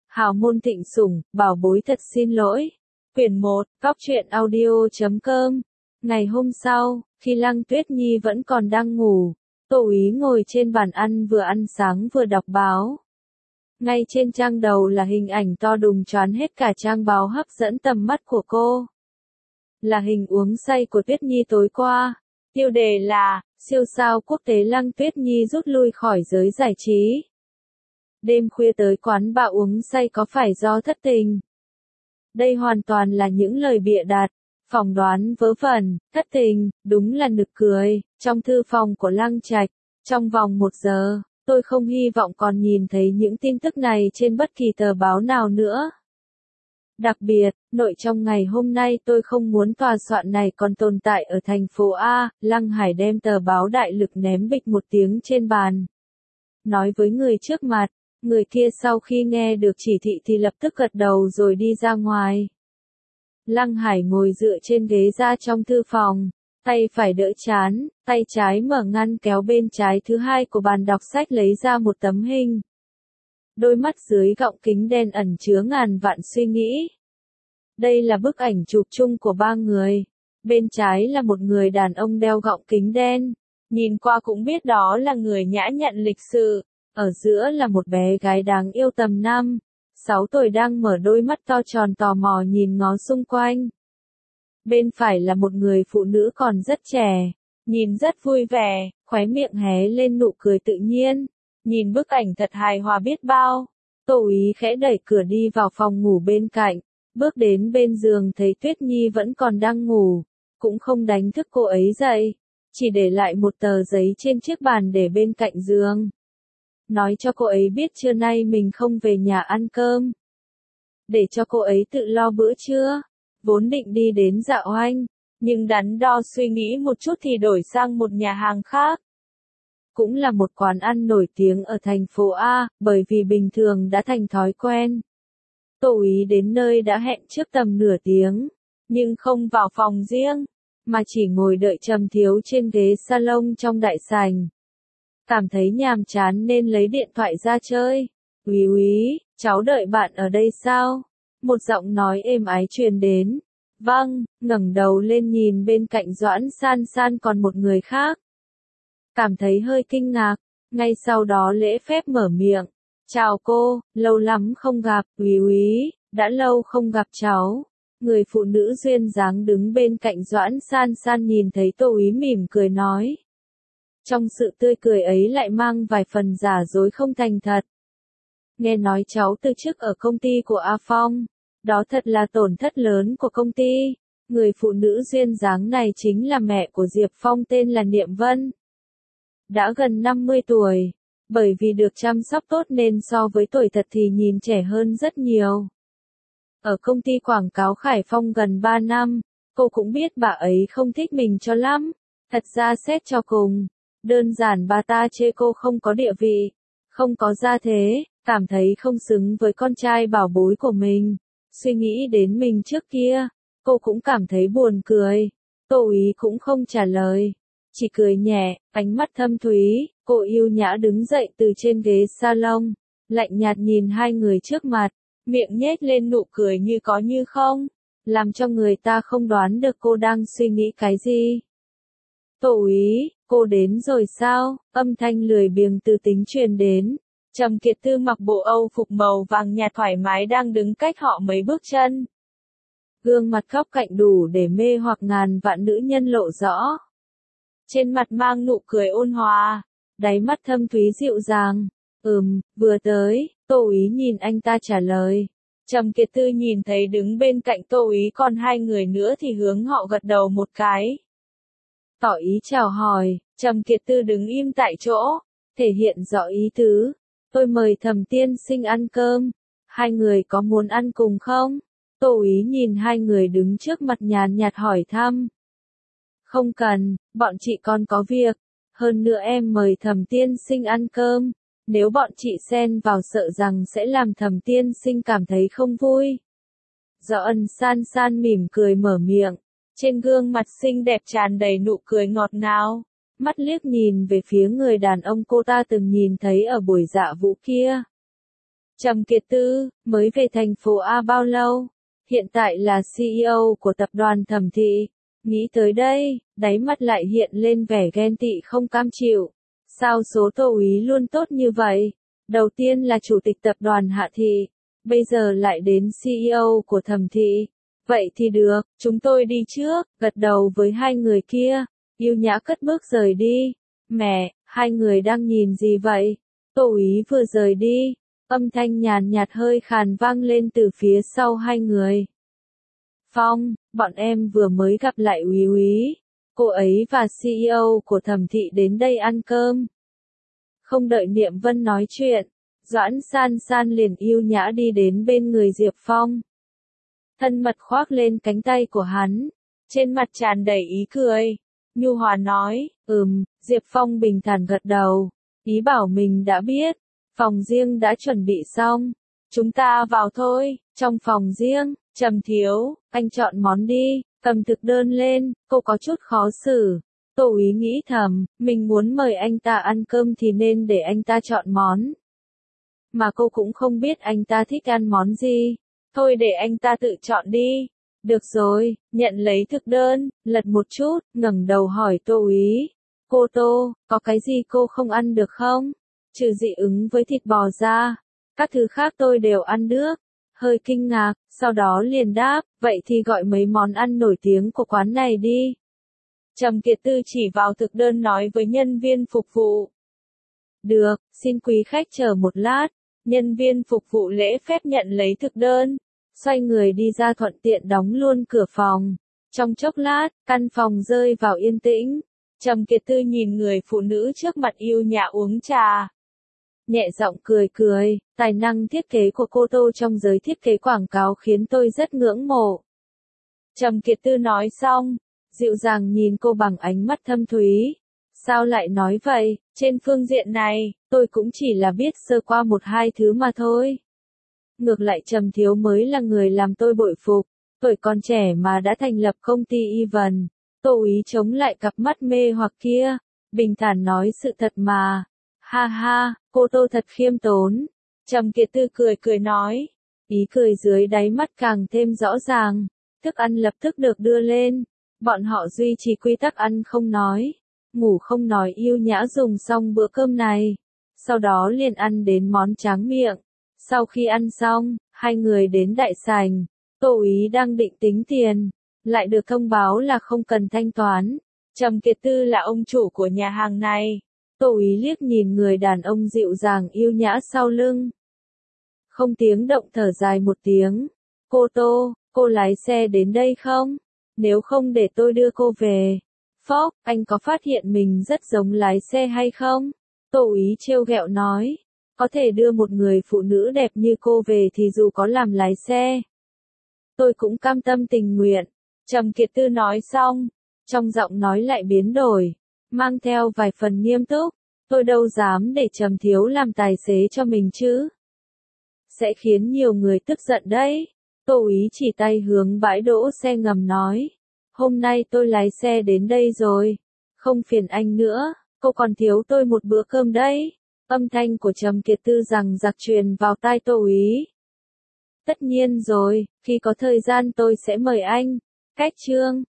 Hào môn thịnh sủng, bảo bối thật xin lỗi. Quyển 1, Góc truyện audio.com. Ngày hôm sau, khi Lăng Tuyết Nhi vẫn còn đang ngủ, Tô Úy ngồi trên bàn ăn vừa ăn sáng vừa đọc báo. Ngay trên trang đầu là hình ảnh to đùng choán hết cả trang báo hấp dẫn tầm mắt của cô. Là hình uống say của Tuyết Nhi tối qua. Tiêu đề là, siêu sao quốc tế Lăng Tuyết Nhi rút lui khỏi giới giải trí. Đêm khuya tới quán bà uống say có phải do thất tình? Đây hoàn toàn là những lời bịa đặt, phỏng đoán vớ vẩn, thất tình, đúng là nực cười. Trong thư phòng của Lăng Trạch, trong vòng 1 giờ, tôi không hy vọng còn nhìn thấy những tin tức này trên bất kỳ tờ báo nào nữa. Đặc biệt, nội trong ngày hôm nay tôi không muốn tòa soạn này còn tồn tại ở thành phố A. Lăng Hải đem tờ báo Đại Lực ném bịch một tiếng trên bàn. Nói với người trước mặt, người kia sau khi nghe được chỉ thị thì lập tức gật đầu rồi đi ra ngoài. Lăng Hải ngồi dựa trên ghế ra trong thư phòng, tay phải đỡ trán, tay trái mở ngăn kéo bên trái thứ hai của bàn đọc sách lấy ra một tấm hình. Đôi mắt dưới gọng kính đen ẩn chứa ngàn vạn suy nghĩ. Đây là bức ảnh chụp chung của 3 người. Bên trái là một người đàn ông đeo gọng kính đen. Nhìn qua cũng biết đó là người nhã nhặn lịch sự. Ở giữa là một bé gái đáng yêu tầm 5-6 tuổi đang mở đôi mắt to tròn tò mò nhìn ngó xung quanh. Bên phải là một người phụ nữ còn rất trẻ. Nhìn rất vui vẻ, khóe miệng hé lên nụ cười tự nhiên. Nhìn bức ảnh thật hài hòa biết bao. Tô Úy khẽ đẩy cửa đi vào phòng ngủ bên cạnh. Bước đến bên giường thấy Tuyết Nhi vẫn còn đang ngủ. Cũng không đánh thức cô ấy dậy. Chỉ để lại một tờ giấy trên chiếc bàn để bên cạnh giường. Nói cho cô ấy biết trưa nay mình không về nhà ăn cơm. Để cho cô ấy tự lo bữa trưa. Vốn định đi đến Dạ Oanh. Nhưng đắn đo suy nghĩ một chút thì đổi sang một nhà hàng khác. Cũng là một quán ăn nổi tiếng ở thành phố A, bởi vì bình thường đã thành thói quen. Tô Úy đến nơi đã hẹn trước tầm nửa tiếng, nhưng không vào phòng riêng, mà chỉ ngồi đợi Trầm Thiếu trên ghế salon trong đại sảnh. Cảm thấy nhàm chán nên lấy điện thoại ra chơi. Úy Úy, cháu đợi bạn ở đây sao? Một giọng nói êm ái truyền đến. Vâng, ngẩng đầu lên nhìn bên cạnh Doãn San San còn một người khác. Cảm thấy hơi kinh ngạc, ngay sau đó lễ phép mở miệng. Chào cô, lâu lắm không gặp, Úy Úy, đã lâu không gặp cháu. Người phụ nữ duyên dáng đứng bên cạnh Doãn San San nhìn thấy Tô Úy mỉm cười nói. Trong sự tươi cười ấy lại mang vài phần giả dối không thành thật. Nghe nói cháu từ chức ở công ty của A Phong, đó thật là tổn thất lớn của công ty. Người phụ nữ duyên dáng này chính là mẹ của Diệp Phong tên là Niệm Vân. Đã gần 50 tuổi, bởi vì được chăm sóc tốt nên so với tuổi thật thì nhìn trẻ hơn rất nhiều. Ở công ty quảng cáo Khải Phong gần 3 năm, cô cũng biết bà ấy không thích mình cho lắm. Thật ra xét cho cùng, đơn giản bà ta chê cô không có địa vị, không có gia thế, cảm thấy không xứng với con trai bảo bối của mình. Suy nghĩ đến mình trước kia, cô cũng cảm thấy buồn cười. Tô Úy cũng không trả lời. Chỉ cười nhẹ, ánh mắt thâm thúy, cô yêu nhã đứng dậy từ trên ghế salon, lạnh nhạt nhìn hai người trước mặt, miệng nhếch lên nụ cười như có như không, làm cho người ta không đoán được cô đang suy nghĩ cái gì. Tô Úy, cô đến rồi sao? Âm thanh lười biếng từ tính truyền đến. Trầm Kiệt Tư mặc bộ Âu phục màu vàng nhạt thoải mái đang đứng cách họ mấy bước chân. Gương mặt góc cạnh đủ để mê hoặc ngàn vạn nữ nhân lộ rõ. Trên mặt mang nụ cười ôn hòa, đáy mắt thâm thúy dịu dàng. Vừa tới, Tô Úy nhìn anh ta trả lời. Trầm Kiệt Tư nhìn thấy đứng bên cạnh Tô Úy còn 2 người nữa thì hướng họ gật đầu một cái. Tỏ ý chào hỏi, Trầm Kiệt Tư đứng im tại chỗ, thể hiện rõ ý tứ. Tôi mời Thẩm tiên sinh ăn cơm, 2 người có muốn ăn cùng không? Tô Úy nhìn 2 người đứng trước mặt nhàn nhạt hỏi thăm. Không cần, bọn chị còn có việc. Hơn nữa em mời Thẩm tiên sinh ăn cơm. Nếu bọn chị xen vào sợ rằng sẽ làm Thẩm tiên sinh cảm thấy không vui. Doãn San San mỉm cười mở miệng. Trên gương mặt xinh đẹp tràn đầy nụ cười ngọt ngào. Mắt liếc nhìn về phía người đàn ông cô ta từng nhìn thấy ở buổi dạ vũ kia. Trầm Kiệt Tư, mới về thành phố A bao lâu? Hiện tại là CEO của tập đoàn Thẩm Thị. Nghĩ tới đây, đáy mắt lại hiện lên vẻ ghen tị không cam chịu. Sao số Tô Úy luôn tốt như vậy? Đầu tiên là chủ tịch tập đoàn Hạ Thị, bây giờ lại đến CEO của Thẩm Thị. Vậy thì được, chúng tôi đi trước, gật đầu với hai người kia, yêu nhã cất bước rời đi. Mẹ, hai người đang nhìn gì vậy? Tô Úy vừa rời đi, âm thanh nhàn nhạt hơi khàn vang lên từ phía sau hai người. Phong, bọn em vừa mới gặp lại Úy Úy. Cô ấy và CEO của Thẩm Thị đến đây ăn cơm. Không đợi Niệm Vân nói chuyện, Doãn San San liền yêu nhã đi đến bên người Diệp Phong. Thân mật khoác lên cánh tay của hắn, trên mặt tràn đầy ý cười. Nhu hòa nói, Diệp Phong bình thản gật đầu, ý bảo mình đã biết, phòng riêng đã chuẩn bị xong, chúng ta vào thôi. Trong phòng riêng, Trầm thiếu, anh chọn món đi, cầm thực đơn lên, cô có chút khó xử. Tô Úy nghĩ thầm, mình muốn mời anh ta ăn cơm thì nên để anh ta chọn món. Mà cô cũng không biết anh ta thích ăn món gì. Thôi để anh ta tự chọn đi. Được rồi, nhận lấy thực đơn, lật một chút, ngẩng đầu hỏi Tô Úy. Cô Tô, có cái gì cô không ăn được không? Trừ dị ứng với thịt bò ra, các thứ khác tôi đều ăn được. Hơi kinh ngạc, sau đó liền đáp, vậy thì gọi mấy món ăn nổi tiếng của quán này đi. Trầm Kiệt Tư chỉ vào thực đơn nói với nhân viên phục vụ. Được, xin quý khách chờ một lát. Nhân viên phục vụ lễ phép nhận lấy thực đơn, xoay người đi ra thuận tiện đóng luôn cửa phòng. Trong chốc lát, căn phòng rơi vào yên tĩnh. Trầm Kiệt Tư nhìn người phụ nữ trước mặt yêu nhã uống trà. Nhẹ giọng cười cười, tài năng thiết kế của cô Tô trong giới thiết kế quảng cáo khiến tôi rất ngưỡng mộ. Trầm Kiệt Tư nói xong, dịu dàng nhìn cô bằng ánh mắt thâm thúy. Sao lại nói vậy, trên phương diện này, tôi cũng chỉ là biết sơ qua một hai thứ mà thôi. Ngược lại Trầm thiếu mới là người làm tôi bội phục, tuổi còn trẻ mà đã thành lập công ty Even. Tô Úy chống lại cặp mắt mê hoặc kia, bình thản nói sự thật mà. Ha ha, cô Tô thật khiêm tốn. Trầm Kiệt Tư cười cười nói, ý cười dưới đáy mắt càng thêm rõ ràng. Thức ăn lập tức được đưa lên, bọn họ duy trì quy tắc ăn không nói, ngủ không nói, yêu nhã dùng xong bữa cơm này, sau đó liền ăn đến món tráng miệng. Sau khi ăn xong, hai người đến đại sảnh, Tô Úy đang định tính tiền, lại được thông báo là không cần thanh toán. Trầm Kiệt Tư là ông chủ của nhà hàng này. Tô Úy liếc nhìn người đàn ông dịu dàng yêu nhã sau lưng. Không tiếng động thở dài một tiếng. Cô Tô, cô lái xe đến đây không? Nếu không để tôi đưa cô về. Phốc, anh có phát hiện mình rất giống lái xe hay không? Tô Úy trêu ghẹo nói. Có thể đưa một người phụ nữ đẹp như cô về thì dù có làm lái xe, tôi cũng cam tâm tình nguyện. Trầm Kiệt Tư nói xong, trong giọng nói lại biến đổi, mang theo vài phần nghiêm túc. Tôi đâu dám để Trầm thiếu làm tài xế cho mình chứ. Sẽ khiến nhiều người tức giận đấy. Tô Úy chỉ tay hướng bãi đỗ xe ngầm nói. Hôm nay tôi lái xe đến đây rồi. Không phiền anh nữa, cô còn thiếu tôi một bữa cơm đấy. Âm thanh của Trầm Kiệt Tư rằng giặc truyền vào tai Tô Úy. Tất nhiên rồi, khi có thời gian tôi sẽ mời anh. Cách chương